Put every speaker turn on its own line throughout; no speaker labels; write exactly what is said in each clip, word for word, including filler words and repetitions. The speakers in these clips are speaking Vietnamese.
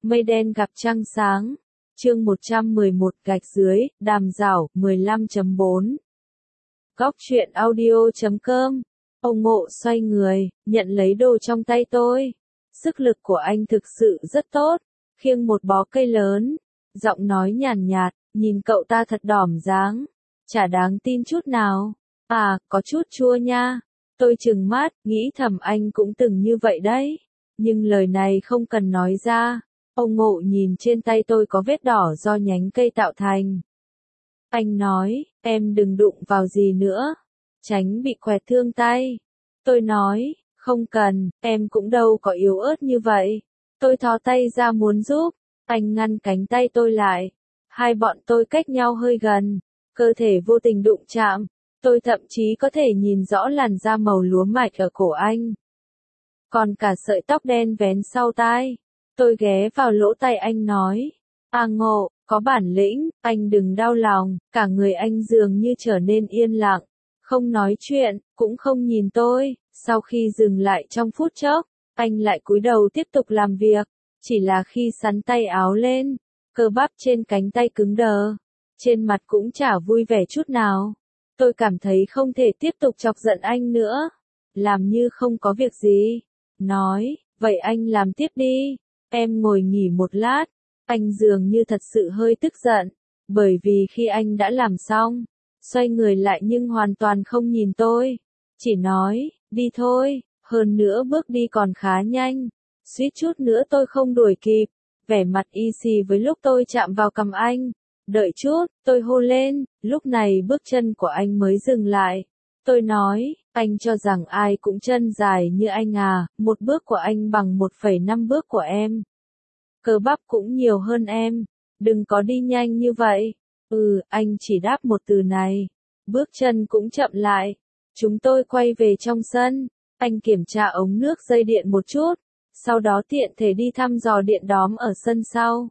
Mây đen gặp trăng sáng. Chương một trăm mười một gạch dưới, đàm rảo, mười lăm chấm bốn. Góc truyện audio chấm com. Ông Ngộ xoay người, nhận lấy đồ trong tay tôi. Sức lực của anh thực sự rất tốt, khiêng một bó cây lớn. Giọng nói nhàn nhạt, nhìn cậu ta thật đỏm dáng. Chả đáng tin chút nào. À, có chút chua nha. Tôi trừng mắt, nghĩ thầm anh cũng từng như vậy đấy. Nhưng lời này không cần nói ra. Ông Ngộ nhìn trên tay tôi có vết đỏ do nhánh cây tạo thành. Anh nói, em đừng đụng vào gì nữa, tránh bị quẹt thương tay. Tôi nói, không cần, em cũng đâu có yếu ớt như vậy. Tôi thò tay ra muốn giúp, anh ngăn cánh tay tôi lại. Hai bọn tôi cách nhau hơi gần, cơ thể vô tình đụng chạm. Tôi thậm chí có thể nhìn rõ làn da màu lúa mạch ở cổ anh. Còn cả sợi tóc đen vén sau tai. Tôi ghé vào lỗ tai anh nói, à Ngộ, có bản lĩnh, anh đừng đau lòng. Cả người anh dường như trở nên yên lặng, không nói chuyện, cũng không nhìn tôi. Sau khi dừng lại trong phút chốc, anh lại cúi đầu tiếp tục làm việc. Chỉ là khi sắn tay áo lên, cơ bắp trên cánh tay cứng đờ, trên mặt cũng chả vui vẻ chút nào. Tôi cảm thấy không thể tiếp tục chọc giận anh nữa, làm như không có việc gì. Nói, vậy anh làm tiếp đi. Em ngồi nghỉ một lát. Anh dường như thật sự hơi tức giận, bởi vì khi anh đã làm xong, xoay người lại nhưng hoàn toàn không nhìn tôi. Chỉ nói, đi thôi, hơn nữa bước đi còn khá nhanh. Suýt chút nữa tôi không đuổi kịp. Vẻ mặt y xì với lúc tôi chạm vào cằm anh. Đợi chút, tôi hô lên, lúc này bước chân của anh mới dừng lại. Tôi nói, anh cho rằng ai cũng chân dài như anh à, một bước của anh bằng một phẩy năm bước của em. Cơ bắp cũng nhiều hơn em, đừng có đi nhanh như vậy. Ừ, anh chỉ đáp một từ này. Bước chân cũng chậm lại. Chúng tôi quay về trong sân, anh kiểm tra ống nước dây điện một chút, sau đó tiện thể đi thăm dò điện đóm ở sân sau.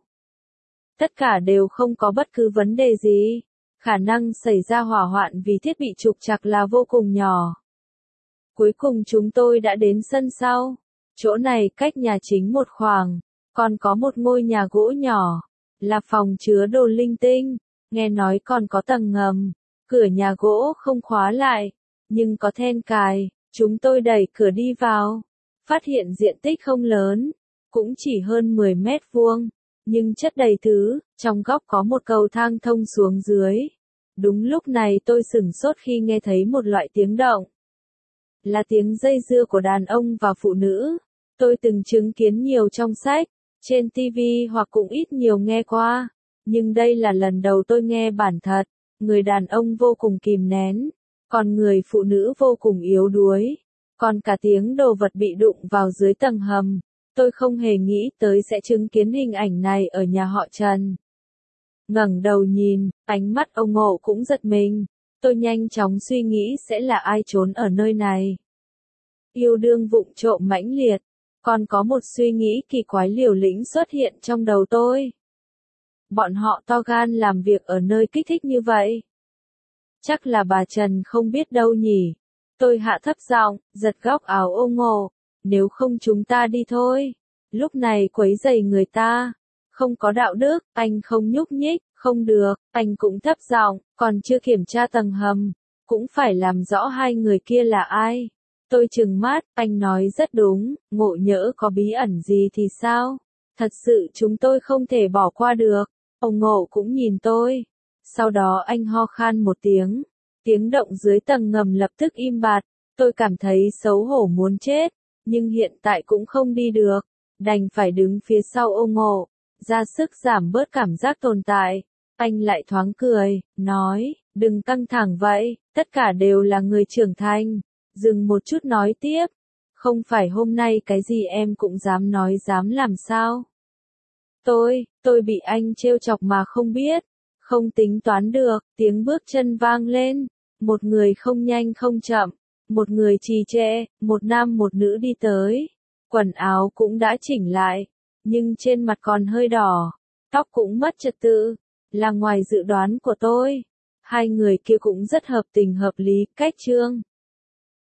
Tất cả đều không có bất cứ vấn đề gì. Khả năng xảy ra hỏa hoạn vì thiết bị trục trặc là vô cùng nhỏ. Cuối cùng chúng tôi đã đến sân sau. Chỗ này cách nhà chính một khoảng, còn có một ngôi nhà gỗ nhỏ, là phòng chứa đồ linh tinh. Nghe nói còn có tầng ngầm. Cửa nhà gỗ không khóa lại, nhưng có then cài. Chúng tôi đẩy cửa đi vào, phát hiện diện tích không lớn, cũng chỉ hơn mười mét vuông. Nhưng chất đầy thứ, trong góc có một cầu thang thông xuống dưới. Đúng lúc này tôi sửng sốt khi nghe thấy một loại tiếng động. Là tiếng dây dưa của đàn ông và phụ nữ. Tôi từng chứng kiến nhiều trong sách, trên ti vi hoặc cũng ít nhiều nghe qua. Nhưng đây là lần đầu tôi nghe bản thật. Người đàn ông vô cùng kìm nén, còn người phụ nữ vô cùng yếu đuối. Còn cả tiếng đồ vật bị đụng vào dưới tầng hầm. Tôi không hề nghĩ tới sẽ chứng kiến hình ảnh này ở nhà họ Trần. Ngẩng đầu nhìn, ánh mắt ông Ngộ cũng giật mình. Tôi nhanh chóng suy nghĩ sẽ là ai trốn ở nơi này. Yêu đương vụng trộm mãnh liệt. Còn có một suy nghĩ kỳ quái liều lĩnh xuất hiện trong đầu tôi. Bọn họ to gan làm việc ở nơi kích thích như vậy. Chắc là bà Trần không biết đâu nhỉ. Tôi hạ thấp giọng, giật góc áo ông Ngộ. Nếu không chúng ta đi thôi. Lúc này quấy rầy người ta. Không có đạo đức, anh không nhúc nhích, không được. Anh cũng thấp giọng, còn chưa kiểm tra tầng hầm. Cũng phải làm rõ hai người kia là ai. Tôi trừng mắt, anh nói rất đúng. Ngộ nhỡ có bí ẩn gì thì sao? Thật sự chúng tôi không thể bỏ qua được. Ông Ngộ cũng nhìn tôi. Sau đó anh ho khan một tiếng. Tiếng động dưới tầng ngầm lập tức im bặt. Tôi cảm thấy xấu hổ muốn chết. Nhưng hiện tại cũng không đi được. Đành phải đứng phía sau ông Ngộ. Ra sức giảm bớt cảm giác tồn tại. Anh lại thoáng cười, nói, đừng căng thẳng vậy. Tất cả đều là người trưởng thành. Dừng một chút nói tiếp. Không phải hôm nay cái gì em cũng dám nói dám làm sao. Tôi, tôi bị anh trêu chọc mà không biết. Không tính toán được. Tiếng bước chân vang lên. Một người không nhanh không chậm. Một người trì trệ, một nam một nữ đi tới. Quần áo cũng đã chỉnh lại. Nhưng trên mặt còn hơi đỏ. Tóc cũng mất trật tự. Là ngoài dự đoán của tôi. Hai người kia cũng rất hợp tình hợp lý, cách trương.